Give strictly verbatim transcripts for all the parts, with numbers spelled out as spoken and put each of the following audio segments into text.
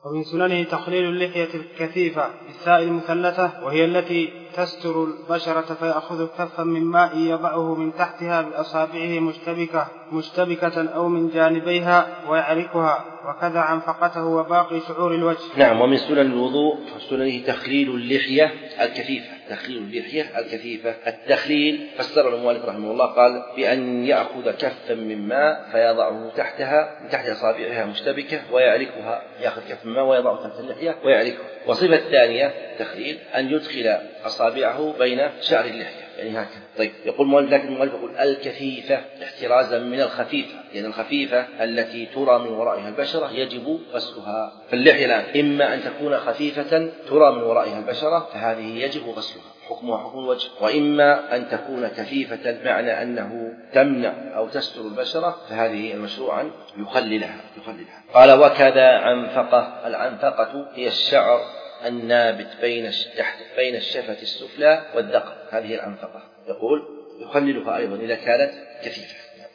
ومن سننه تخليل اللحية الكثيفة بالساء المثلثة وهي التي تستر البشرة، فيأخذ كفا من ماء يضعه من تحتها بأصابعه مشتبكة, مشتبكة أو من جانبيها ويعركها، وكذا عنفقته وباقي شعور الوجه. نعم. ومن سنن الوضوء سننه تخليل اللحية الكثيفة. تخليل اللحية الكثيفة، التخليل فسر المؤلف رحمه الله قال بأن يأخذ كفا من ماء فيضعه تحتها من تحت أصابعها مشتبكة ويعركها، يأخذ كف من ماء ويضعه تحت اللحية ويعركها. وصفة الثانية تخليل أن يدخل أصابعه بين شعر اللحية، يعني هكذا. طيب يقول المؤلف، لكن المؤلف يقول الكثيفة احترازا من الخفيفة، لأن يعني الخفيفة التي ترى من ورائها البشرة يجب غسلها. فاللحية الآن إما أن تكون خفيفة ترى من ورائها البشرة فهذه يجب غسلها حكمها حكم الوجه، وإما أن تكون كثيفة بمعنى أنه تمنع أو تستر البشرة فهذه المشروع أن يخللها يخللها. قال وكذا عنفقة. العنفقة هي الشعر النابت بين تحت بين الشفة السفلى والذقن، هذه العنفقة. يقول يخللها أيضا إذا كانت كثيفة.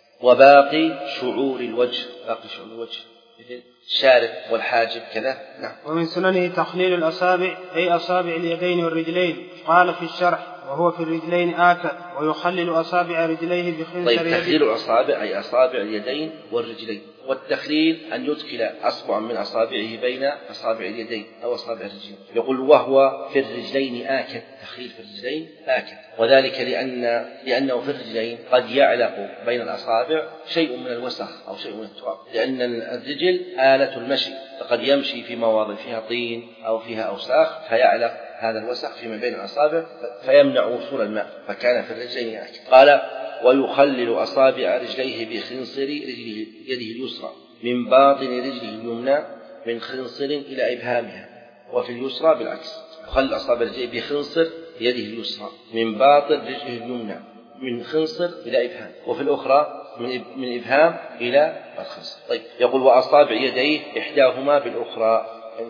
وباقي شعور الوجه، باقي شعور الوجه مثل الشارب والحاجب كذا. نعم. ومن سننه تخليل الأصابع أي أصابع اليدين والرجلين، قال في الشرح وهو في الرجلين آكد، ويخلل أصابع رجليه بخنصر. طيب تخليل الأصابع أي أصابع اليدين والرجلين، والتخليل أن يدخل أصبعا من أصابعه بين أصابع اليدين أو أصابع الرجلين. يقول وهو في الرجلين آكد، تخليل في الرجلين آكد، وذلك لأن لأنه في الرجلين قد يعلق بين الأصابع شيء من الوسخ أو شيء من التراب، لأن الرجل آلة المشي، فقد يمشي في مواضع فيها طين أو فيها أوساخ فيعلق هذا الوسخ فيما بين الأصابع فيمنع وصول الماء، فكان في الرجلين آكد. قال ويخلل أصابع رجليه بخنصر رجله يده اليسرى من باطن رجله اليمنى من خنصر إلى إبهامها، وفي اليسرى بالعكس، يخلل أصابع رجليه بخنصر يده اليسرى من باطن رجله اليمنى من خنصر إلى إبهام، وفي الأخرى من إبهام إلى الخنصر. طيب يقول وأصابع يديه إحداهما بالأخرى،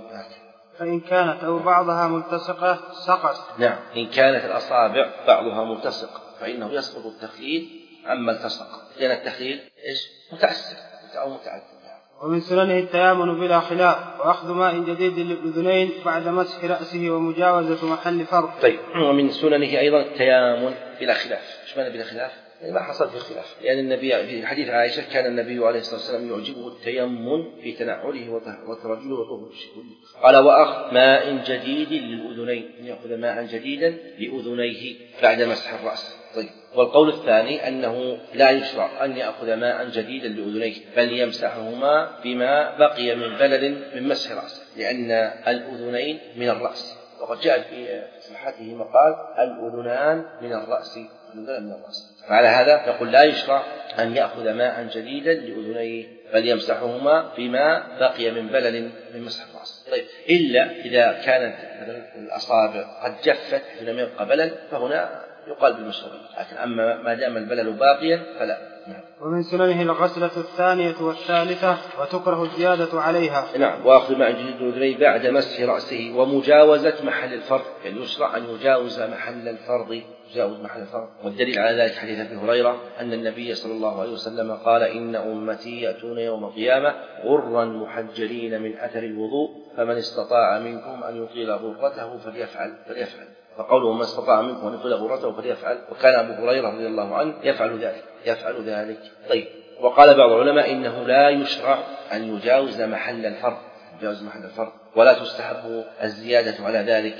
فإن كانت أو بعضها ملتصقة سقط. نعم، إن كانت الأصابع بعضها ملتصق فإنه يسقط التخليل عما التصق، لأن التخليل إيش متأثر أو متعدد. ومن سننه التيامن بلا خلاف، وأخذ ماء جديد للأذنين بعد مسح رأسه ومجاوزة محل فرق. طيب ومن سننه أيضا التيامن بلا خلاف. إيش معنى بلا خلاف؟ يعني ما حصل في خلاف، لأن يعني النبي في حديث عائشة كان النبي عليه الصلاة والسلام يعجبه التيمم في تنعله وترجله وطهره. قال وأخذ ماء جديد للأذنين، أن يأخذ ماء جديدا لأذنيه بعد مسح الرأس. طيب والقول الثاني أنه لا يشرع أن يأخذ ماء جديدا لأذنيه، بل يمسحهما بما بقي من بلل من مسح رأسه، لأن الأذنين من الرأس، وقد جاء في صحته مقال الأذنان من الرأس من الرأس. فعلى هذا نقول لا يشرع أن يأخذ ماء جديدا لأذنيه، بل يمسحهما بما بقي من بلل من مسح الرأس. طيب إلا إذا كانت الأصابع قد جفت ولم يبقى بلل فهنا يقال بالمشروعية، لكن أما ما دام البلل باقيا فلا. ومن سننه الغسلة الثانية والثالثة، وتكره الزيادة عليها. نعم. وأخذ ماء جديد للأذنين بعد مسح رأسه ومجاوزة محل الفرض، يعني يشرع أن يجاوز محل الفرض، يجاوز محل الفرض. والدليل على ذلك حديث أبي هريرة أن النبي صلى الله عليه وسلم قال إن أمتي يأتون يوم القيامة غرا محجلين من أثر الوضوء فمن استطاع منكم أن يطيل غرته فليفعل فليفعل فقوله من استطاع منكم أن يطيل غرته فليفعل، وكان أبو هريرة رضي الله عنه يفعل ذلك يفعل ذلك. طيب وقال بعض العلماء إنه لا يشرع أن يجاوز محل الفرض يجاوز محل الفرض ولا تستحب الزيادة على ذلك.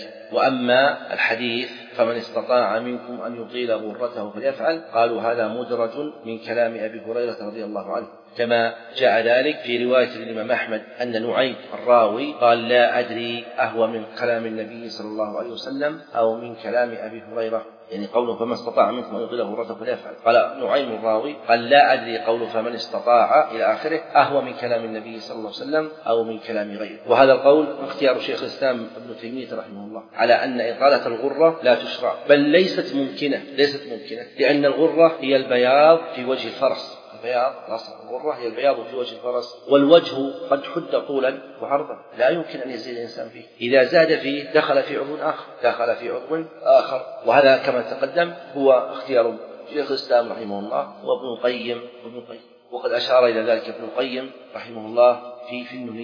وأما الحديث فمن استطاع منكم أن يطيل غرته فليفعل، قالوا هذا مدرج من كلام أبي هريرة رضي الله عنه، كما جاء ذلك في رواية الإمام أحمد أن نعيم الراوي قال لا أدري أهو من كلام النبي صلى الله عليه وسلم أو من كلام أبي هريرة، يعني قوله فمن استطاع منكم أن يطيل غرته فليفعل، قال نعيم الراوي قال لا أدري قوله فمن استطاع إلى آخره أهو من كلام النبي صلى الله عليه وسلم أو من كلام غيره. وهذا القول اختيار شيخ الإسلام ابن تيمية رحمه الله على أن إطالة الغرة لا تشرع، بل ليست ممكنة ليست ممكنة لأن الغرة هي البياض في وجه الفرس، البياض أصل الغرة هي البياض في وجه الفرس، والوجه قد حد طولا وعرضا لا يمكن أن يزيد الإنسان فيه، إذا زاد فيه دخل في عضو آخر دخل في عضو آخر وهذا كما تقدم هو اختيار شيخ الإسلام رحمه الله وابن القيم وابن القيم وقد أشار إلى ذلك ابن القيم رحمه الله في في النونية،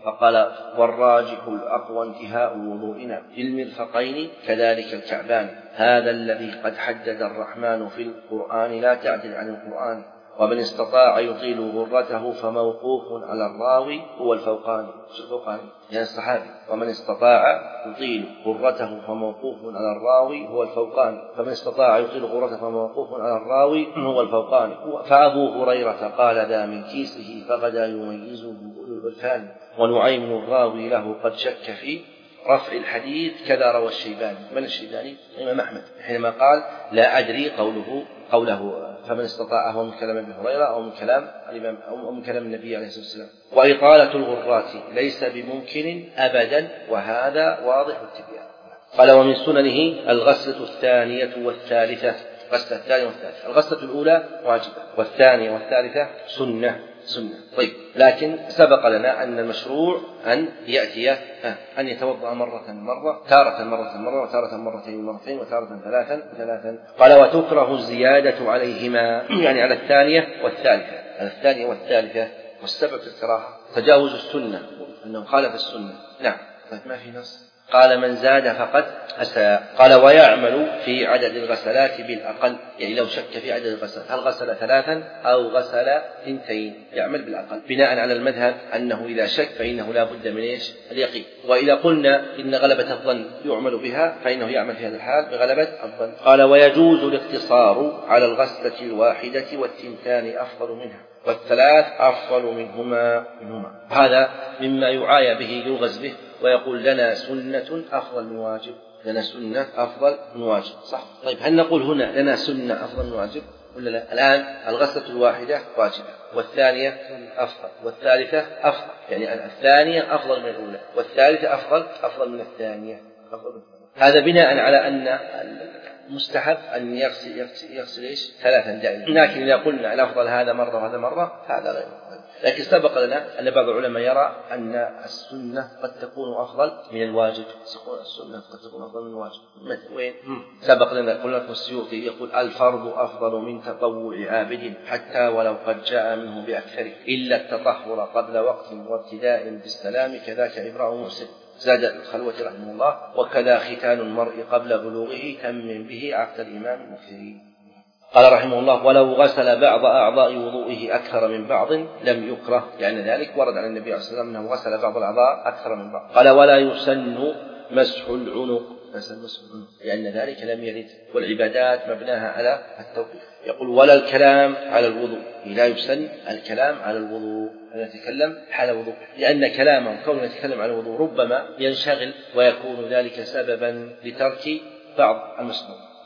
فقال والراجح الأقوى انتهاء وضوئنا في المرفقين كذلك الكعبان، هذا الذي قد حدد الرحمن في القرآن لا تعدل عن القرآن، ومن استطاع يطيل غرته فموقوف على الراوي هو الفوقاني. شو الفوقاني؟ يعني الصحابي. ومن استطاع يطيل غرته فموقوف على الراوي هو الفوقاني، فمن استطاع يطيل غرته فموقوف على الراوي هو الفوقاني. فأبو هريرة قال ذا من كيسه فغدا يميزه الثاني، ونعيم الراوي له قد شك في رفع الحديث كذا روى الشيباني. من الشيباني؟ الإمام أحمد، حينما قال لا أدري قوله قوله فمن استطاع هو من كلام ابي هريره او من كلام الامام او من كلام النبي عليه الصلاه والسلام. واطاله الغرات ليس بممكن ابدا، وهذا واضح التبيان. قال ومن سننه الغسله الثانيه والثالثه. الغسله الثانيه والثالثه، الغسله الاولى واجبه والثانيه والثالثه سنه سنه. طيب، لكن سبق لنا أن المشروع أن يأتي أن يتوضأ مرة مرة، تارة مرة مرة، وتارة مرتين مرتين، وتارة ثلاثا ثلاثا. قال وتكره الزيادة عليهما، يعني على الثانية والثالثة، على الثانية والثالثة. والسبب في الكراهة تجاوز السنة، أنه خالف السنة. نعم، ما في نص. قال من زاد فقد أساء. قال ويعمل في عدد الغسلات بالأقل، يعني لو شك في عدد الغسلات هل غسل ثلاثا أو غسل اثنتين يعمل بالأقل، بناء على المذهب أنه إذا شك فإنه لا بد من إيش؟ اليقين. وإذا قلنا إن غلبة الظن يعمل بها فإنه يعمل في هذا الحال بغلبة الظن. قال ويجوز الاقتصار على الغسلة الواحدة والثنتان أفضل منها، والثلاث أفضل منهما منهما هذا مما يعايى به يوغز به، ويقول لنا سنة أفضل من واجب، لنا سنة أفضل من واجب. صح. طيب، هل نقول هنا لنا سنة أفضل من واجب ولا لا؟ الآن الغسلة الواحدة واجبة، والثانية أفضل، والثالثة أفضل، يعني الثانية أفضل من الأولى، والثالثة أفضل أفضل من الثانية أفضل من الثانية. هذا بناء على أن مستحب أن يغسل يغسل, يغسل إيش؟ ثلاثا دائما. لكن إذا قلنا الأفضل هذا مرة وهذا مرة هذا غير. لكن سبق لنا أن بعض العلماء يرى أن السنة قد تكون أفضل من الواجب. السنة قد تكون أفضل من الواجب. وين؟ سبق لنا قلنا لكم السيوطي يقول الفرض أفضل من تطوع عابد حتى ولو قد جاء منه بأكثره، إلا التطهر قبل وقت وابتداء بالسلام كذاك إبراء مسلم. زاد الخلوة رحمه الله وكذا ختان المرء قبل بلوغه تمم به عقد الإمام المكثري. قال رحمه الله ولو غسل بعض أعضاء وضوئه أكثر من بعض لم يكره، لأن ذلك ورد عن النبي عليه الصلاة والسلام أنه غسل بعض الأعضاء أكثر من بعض. قال ولا يسن مسح العنق، لأن ذلك لم يرد، والعبادات مبناها على التوقيف. يقول ولا الكلام على الوضوء، لا يسن الكلام على الوضوء، أن يتكلم حال وضوء، لأن كلامه كونه يتكلم على الوضوء ربما ينشغل ويكون ذلك سببا لترك بعض المسنون.